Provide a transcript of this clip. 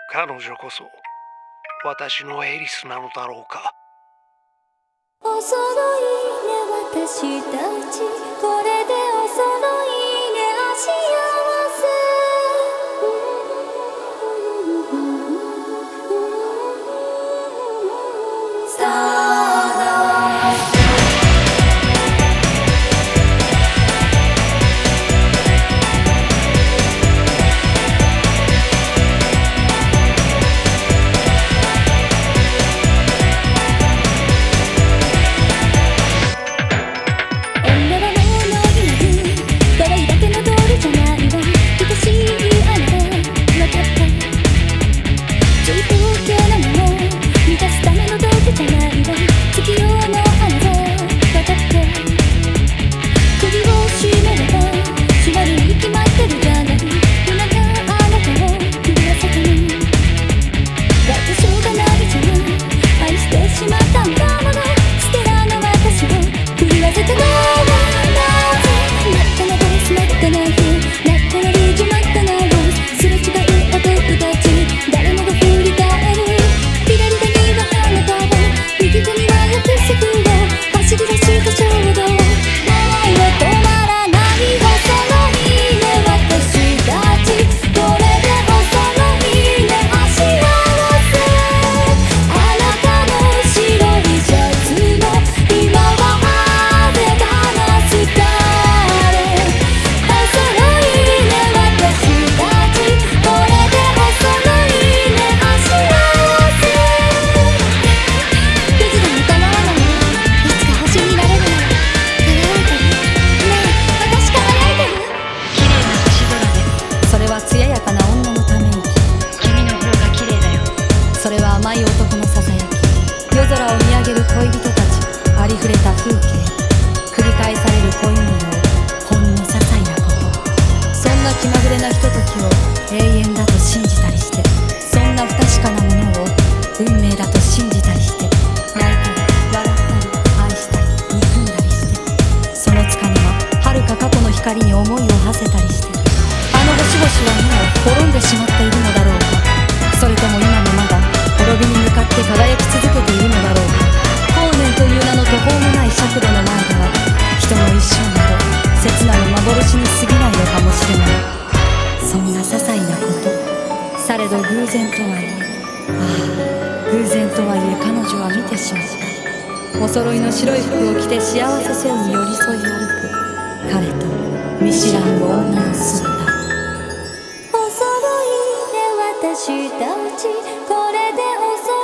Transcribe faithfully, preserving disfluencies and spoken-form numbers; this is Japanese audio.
彼女こそ私のエリスなのだろうか。 お揃いね私たち、これでお揃いね幸せ。スターダストされど偶然とはいえ、ああ偶然とはいえ彼女は見てしまった。お揃いの白い服を着て幸せそうに寄り添い歩く彼と見知らぬ女の姿。 お揃いで私たち、これでお揃い